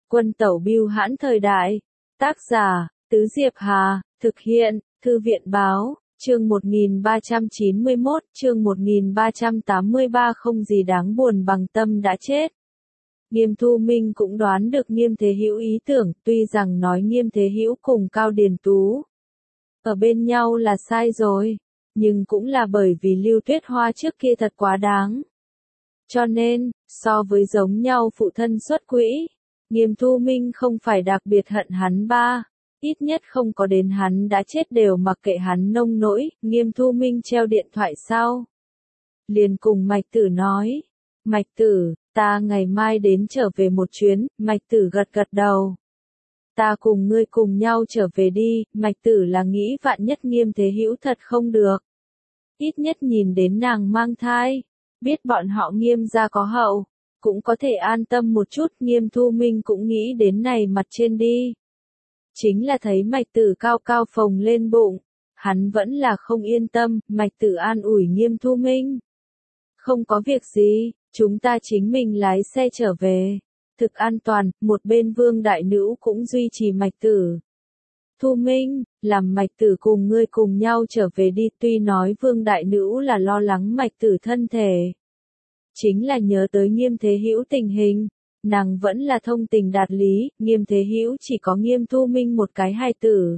Quân tẩu bưu hãn thời đại. Tác giả, Tứ Diệp Hà, thực hiện, Thư viện báo, chương 1391, chương 1383 không gì đáng buồn bằng Tâm đã chết. Nghiêm Thu Minh cũng đoán được Nghiêm Thế Hữu ý tưởng, tuy rằng nói Nghiêm Thế Hữu cùng Cao Điền Tú ở bên nhau là sai rồi, nhưng cũng là bởi vì Lưu Tuyết Hoa trước kia thật quá đáng. Cho nên, so với giống nhau phụ thân xuất quỹ, Nghiêm Thu Minh không phải đặc biệt hận hắn ba, ít nhất không có đến hắn đã chết đều mặc kệ hắn nông nỗi. Nghiêm Thu Minh treo điện thoại sau, liền cùng Mạch Tử nói, Mạch Tử, ta ngày mai đến trở về một chuyến. Mạch Tử gật gật đầu. Ta cùng ngươi cùng nhau trở về đi. Mạch Tử là nghĩ vạn nhất Nghiêm Thế Hữu thật không được, ít nhất nhìn đến nàng mang thai, biết bọn họ Nghiêm gia có hậu, cũng có thể an tâm một chút. Nghiêm Thu Minh cũng nghĩ đến này mặt trên đi. Chính là thấy Mạch Tử cao cao phồng lên bụng, hắn vẫn là không yên tâm. Mạch Tử an ủi Nghiêm Thu Minh, không có việc gì, chúng ta chính mình lái xe trở về, thực an toàn. Một bên Vương Đại Nữ cũng duy trì Mạch Tử. Thu Minh, làm Mạch Tử cùng ngươi cùng nhau trở về đi. Tuy nói Vương Đại Nữ là lo lắng Mạch Tử thân thể, chính là nhớ tới Nghiêm Thế Hữu tình hình, nàng vẫn là thông tình đạt lý. Nghiêm Thế Hữu chỉ có Nghiêm Thu Minh một cái hài tử,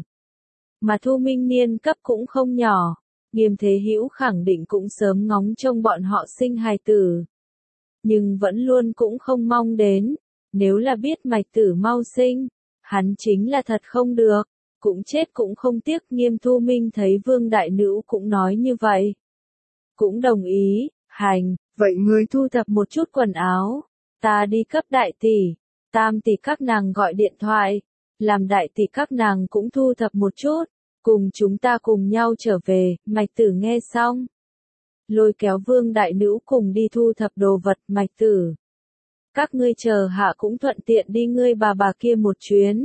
mà Thu Minh niên cấp cũng không nhỏ, Nghiêm Thế Hữu khẳng định cũng sớm ngóng trông bọn họ sinh hài tử, nhưng vẫn luôn cũng không mong đến. Nếu là biết Mạch Tử mau sinh, hắn chính là thật không được, cũng chết cũng không tiếc. Nghiêm Thu Minh thấy Vương Đại Nữ cũng nói như vậy, cũng đồng ý. Hành, vậy ngươi thu thập một chút quần áo, ta đi cấp đại tỷ, tam tỷ các nàng gọi điện thoại, làm đại tỷ các nàng cũng thu thập một chút, cùng chúng ta cùng nhau trở về. Mạch Tử nghe xong, lôi kéo Vương Đại Nữ cùng đi thu thập đồ vật. Mạch Tử, các ngươi chờ hạ cũng thuận tiện đi ngươi bà kia một chuyến,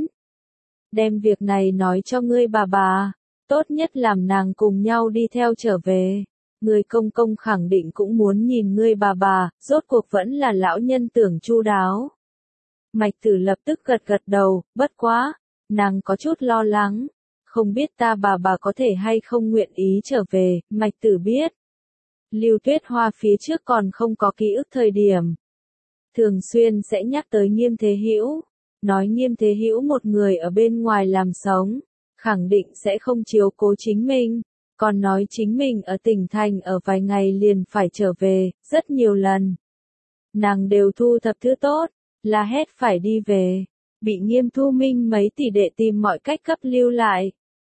đem việc này nói cho ngươi bà, tốt nhất làm nàng cùng nhau đi theo trở về. Người công công khẳng định cũng muốn nhìn ngươi bà, rốt cuộc vẫn là lão nhân tưởng chu đáo. Mạch Tử lập tức gật gật đầu, bất quá, nàng có chút lo lắng, không biết ta bà có thể hay không nguyện ý trở về. Mạch Tử biết, Lưu Tuyết Hoa phía trước còn không có ký ức thời điểm, thường xuyên sẽ nhắc tới Nghiêm Thế Hữu, nói Nghiêm Thế Hữu một người ở bên ngoài làm sống, khẳng định sẽ không chiếu cố chính mình. Còn nói chính mình ở tỉnh thành ở vài ngày liền phải trở về, rất nhiều lần. Nàng đều thu thập thứ tốt, la hét phải đi về, bị Nghiêm Thu Minh mấy tỷ đệ tìm mọi cách cấp lưu lại.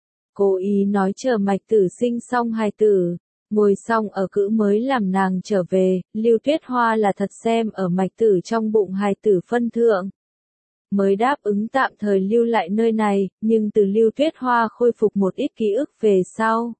Cố ý nói chờ Mạch Tử sinh xong hài tử, ngồi xong ở cữ mới làm nàng trở về. Lưu Tuyết Hoa là thật xem ở Mạch Tử trong bụng hài tử phân thượng, mới đáp ứng tạm thời lưu lại nơi này, nhưng từ Lưu Tuyết Hoa khôi phục một ít ký ức về sau,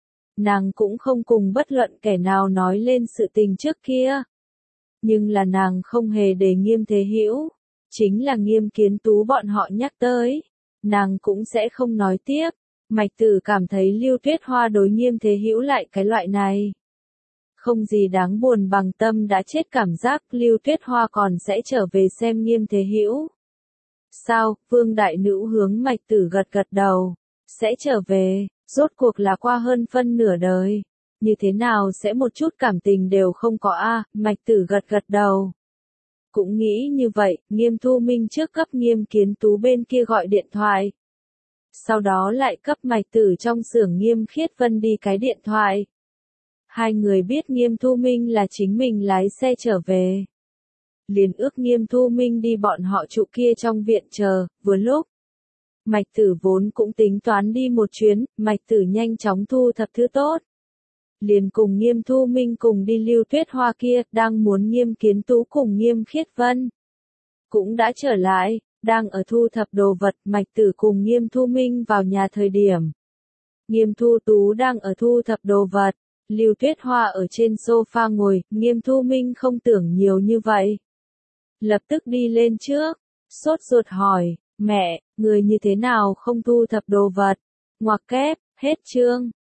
nàng cũng không cùng bất luận kẻ nào nói lên sự tình trước kia. Nhưng là nàng không hề để Nghiêm Thế Hữu, chính là Nghiêm Kiến Tú bọn họ nhắc tới, nàng cũng sẽ không nói tiếp. Mạch Tử cảm thấy Lưu Tuyết Hoa đối Nghiêm Thế Hữu lại cái loại này, không gì đáng buồn bằng Tâm đã chết cảm giác. Lưu Tuyết Hoa còn sẽ trở về xem Nghiêm Thế Hữu sao? Vương Đại Nữ hướng Mạch Tử gật gật đầu, sẽ trở về. Rốt cuộc là qua hơn phân nửa đời, như thế nào sẽ một chút cảm tình đều không có a? Mạch Tử gật gật đầu, cũng nghĩ như vậy. Nghiêm Thu Minh trước cấp Nghiêm Kiến Tú bên kia gọi điện thoại, sau đó lại cấp Mạch Tử trong xưởng Nghiêm Khiết Vân đi cái điện thoại. Hai người biết Nghiêm Thu Minh là chính mình lái xe trở về, liền ước Nghiêm Thu Minh đi bọn họ trụ kia trong viện chờ. Vừa lúc Mạch Tử vốn cũng tính toán đi một chuyến, Mạch Tử nhanh chóng thu thập thứ tốt, liền cùng Nghiêm Thu Minh cùng đi. Lưu Tuyết Hoa kia đang muốn Nghiêm Kiến Tú cùng Nghiêm Khiết Vân cũng đã trở lại, đang ở thu thập đồ vật. Mạch Tử cùng Nghiêm Thu Minh vào nhà thời điểm, Nghiêm Thu Tú đang ở thu thập đồ vật, Lưu Tuyết Hoa ở trên sofa ngồi. Nghiêm Thu Minh không tưởng nhiều như vậy, lập tức đi lên trước, sốt ruột hỏi, mẹ, người như thế nào không thu thập đồ vật? Ngoặc kép, hết chương.